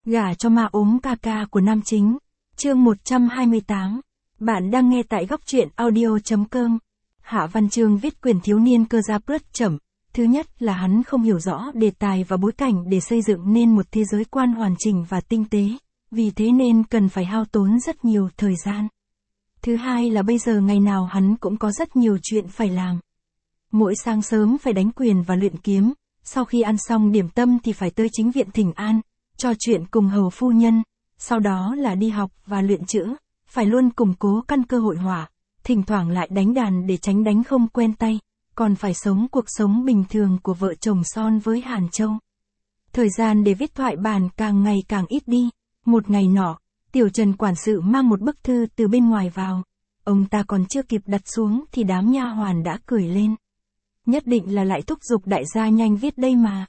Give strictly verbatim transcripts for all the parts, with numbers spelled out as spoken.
Gả cho ma ốm ca ca của nam chính. Chương một trăm hai mươi tám. Bạn đang nghe tại góc truyện audio.com. Hạ Văn Chương viết quyền thiếu niên cơ gia rất chậm. Thứ nhất là hắn không hiểu rõ đề tài và bối cảnh để xây dựng nên một thế giới quan hoàn chỉnh và tinh tế, vì thế nên cần phải hao tốn rất nhiều thời gian. Thứ hai là bây giờ ngày nào hắn cũng có rất nhiều chuyện phải làm. Mỗi sáng sớm phải đánh quyền và luyện kiếm, sau khi ăn xong điểm tâm thì phải tới chính viện thỉnh an, trò chuyện cùng hầu phu nhân, sau đó là đi học và luyện chữ, phải luôn củng cố căn cơ hội họa, thỉnh thoảng lại đánh đàn để tránh đánh không quen tay, còn phải sống cuộc sống bình thường của vợ chồng son với Hàn Châu. Thời gian để viết thoại bản càng ngày càng ít đi. Một ngày nọ, Tiểu Trần quản sự mang một bức thư từ bên ngoài vào. Ông ta còn chưa kịp đặt xuống thì đám nha hoàn đã cười lên. Nhất định là lại thúc giục đại gia nhanh viết đây mà.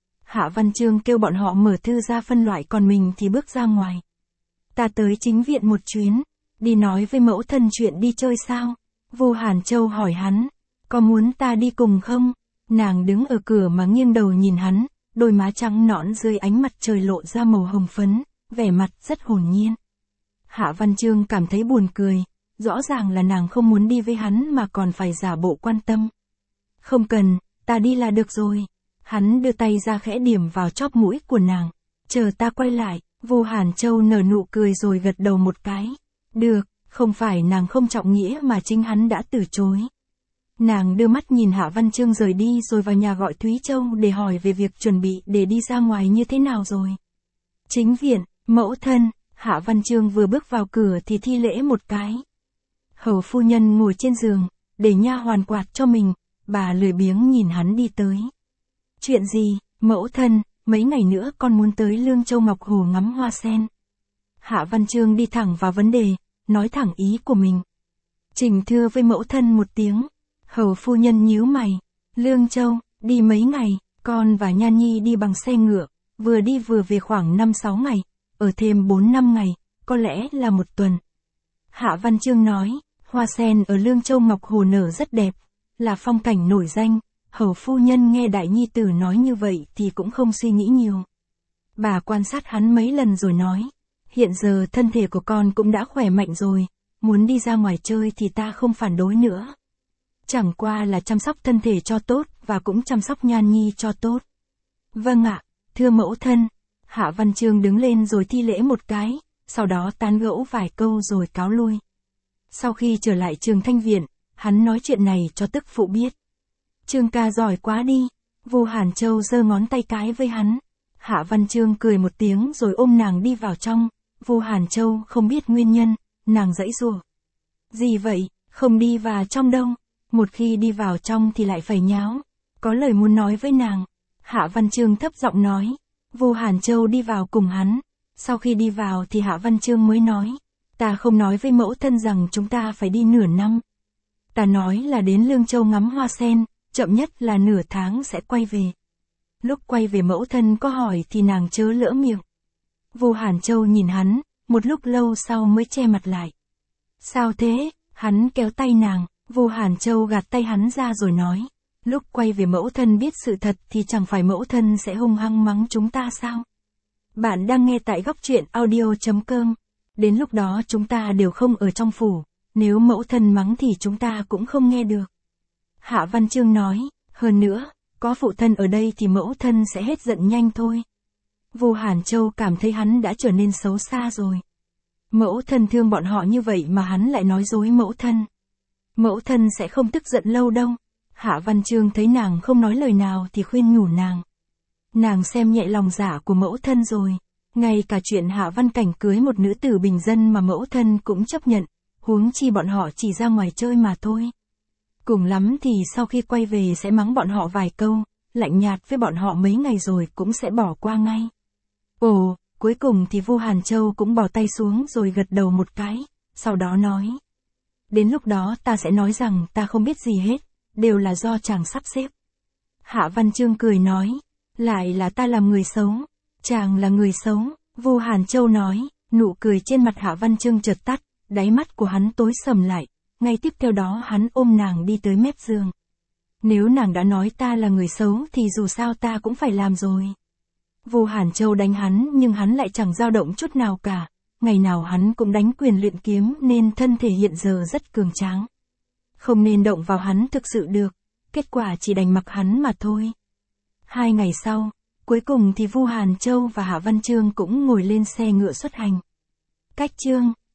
Hạ Văn Chương kêu bọn họ mở thư ra phân loại, còn mình thì bước ra ngoài. Ta tới chính viện một chuyến, đi nói với mẫu thân chuyện đi chơi sao? Vu Hàn Châu hỏi hắn, có muốn ta đi cùng không? Nàng đứng ở cửa mà nghiêng đầu nhìn hắn, đôi má trắng nõn dưới ánh mặt trời lộ ra màu hồng phấn, vẻ mặt rất hồn nhiên. Hạ Văn Chương cảm thấy buồn cười, rõ ràng là nàng không muốn đi với hắn mà còn phải giả bộ quan tâm. Không cần, ta đi là được rồi. Hắn đưa tay ra khẽ điểm vào chóp mũi của nàng. Chờ ta quay lại. Vu Hàn Châu nở nụ cười rồi gật đầu một cái. Được, không phải nàng không trọng nghĩa mà chính hắn đã từ chối. Nàng đưa mắt nhìn Hạ Văn Chương rời đi rồi vào nhà gọi Thúy Châu để hỏi về việc chuẩn bị để đi ra ngoài như thế nào rồi. Chính viện, mẫu thân. Hạ Văn Chương vừa bước vào cửa thì thi lễ một cái. Hầu phu nhân ngồi trên giường, để nha hoàn quạt cho mình, bà lười biếng nhìn hắn đi tới. Chuyện gì, mẫu thân, mấy ngày nữa con muốn tới Lương Châu Ngọc Hồ ngắm hoa sen. Hạ Văn Chương đi thẳng vào vấn đề, nói thẳng ý của mình. Trình thưa với mẫu thân một tiếng. Hầu phu nhân nhíu mày. Lương Châu, đi mấy ngày, con và Nhan Nhi đi bằng xe ngựa, vừa đi vừa về khoảng năm sáu ngày, ở thêm bốn năm ngày, có lẽ là một tuần. Hạ Văn Chương nói, hoa sen ở Lương Châu Ngọc Hồ nở rất đẹp, là phong cảnh nổi danh. Hầu phu nhân nghe đại nhi tử nói như vậy thì cũng không suy nghĩ nhiều. Bà quan sát hắn mấy lần rồi nói, hiện giờ thân thể của con cũng đã khỏe mạnh rồi, muốn đi ra ngoài chơi thì ta không phản đối nữa. Chẳng qua là chăm sóc thân thể cho tốt và cũng chăm sóc Nhan Nhi cho tốt. Vâng ạ, thưa mẫu thân. Hạ Văn Chương đứng lên rồi thi lễ một cái, sau đó tán gẫu vài câu rồi cáo lui. Sau khi trở lại Trường Thanh Viện, hắn nói chuyện này cho tức phụ biết. Chương ca giỏi quá đi. Vu Hàn Châu giơ ngón tay cái với hắn. Hạ Văn Chương cười một tiếng rồi ôm nàng đi vào trong. Vu Hàn Châu không biết nguyên nhân, nàng giãy giụa. Gì vậy, không đi vào trong đâu. Một khi đi vào trong thì lại phải nháo. Có lời muốn nói với nàng. Hạ Văn Chương thấp giọng nói. Vu Hàn Châu đi vào cùng hắn. Sau khi đi vào thì Hạ Văn Chương mới nói. Ta không nói với mẫu thân rằng chúng ta phải đi nửa năm. Ta nói là đến Lương Châu ngắm hoa sen, chậm nhất là nửa tháng sẽ quay về. Lúc quay về mẫu thân có hỏi thì nàng chớ lỡ miệng. Vu Hàn Châu nhìn hắn, một lúc lâu sau mới che mặt lại. Sao thế? Hắn kéo tay nàng, Vu Hàn Châu gạt tay hắn ra rồi nói. Lúc quay về mẫu thân biết sự thật thì chẳng phải mẫu thân sẽ hung hăng mắng chúng ta sao? Bạn đang nghe tại góc truyện audio.com. Đến lúc đó chúng ta đều không ở trong phủ, nếu mẫu thân mắng thì chúng ta cũng không nghe được. Hạ Văn Chương nói, hơn nữa, có phụ thân ở đây thì mẫu thân sẽ hết giận nhanh thôi. Vu Hàn Châu cảm thấy hắn đã trở nên xấu xa rồi. Mẫu thân thương bọn họ như vậy mà hắn lại nói dối mẫu thân. Mẫu thân sẽ không tức giận lâu đâu. Hạ Văn Chương thấy nàng không nói lời nào thì khuyên nhủ nàng. Nàng xem nhẹ lòng dạ của mẫu thân rồi. Ngay cả chuyện Hạ Văn Cảnh cưới một nữ tử bình dân mà mẫu thân cũng chấp nhận, huống chi bọn họ chỉ ra ngoài chơi mà thôi. Cùng lắm thì sau khi quay về sẽ mắng bọn họ vài câu, lạnh nhạt với bọn họ mấy ngày rồi cũng sẽ bỏ qua ngay. Ồ, cuối cùng thì Vu Hàn Châu cũng bỏ tay xuống rồi gật đầu một cái, sau đó nói. Đến lúc đó ta sẽ nói rằng ta không biết gì hết, đều là do chàng sắp xếp. Hạ Văn Chương cười nói, lại là ta làm người xấu, chàng là người xấu. Vu Hàn Châu nói, nụ cười trên mặt Hạ Văn Chương chợt tắt, đáy mắt của hắn tối sầm lại. Ngay tiếp theo đó hắn ôm nàng đi tới mép giường. Nếu nàng đã nói ta là người xấu thì dù sao ta cũng phải làm rồi. Vu Hàn Châu đánh hắn nhưng hắn lại chẳng dao động chút nào cả, ngày nào hắn cũng đánh quyền luyện kiếm nên thân thể hiện giờ rất cường tráng. Không nên động vào hắn thực sự được, kết quả chỉ đành mặc hắn mà thôi. Hai ngày sau, cuối cùng thì Vu Hàn Châu và Hạ Văn Chương cũng ngồi lên xe ngựa xuất hành. Cách chương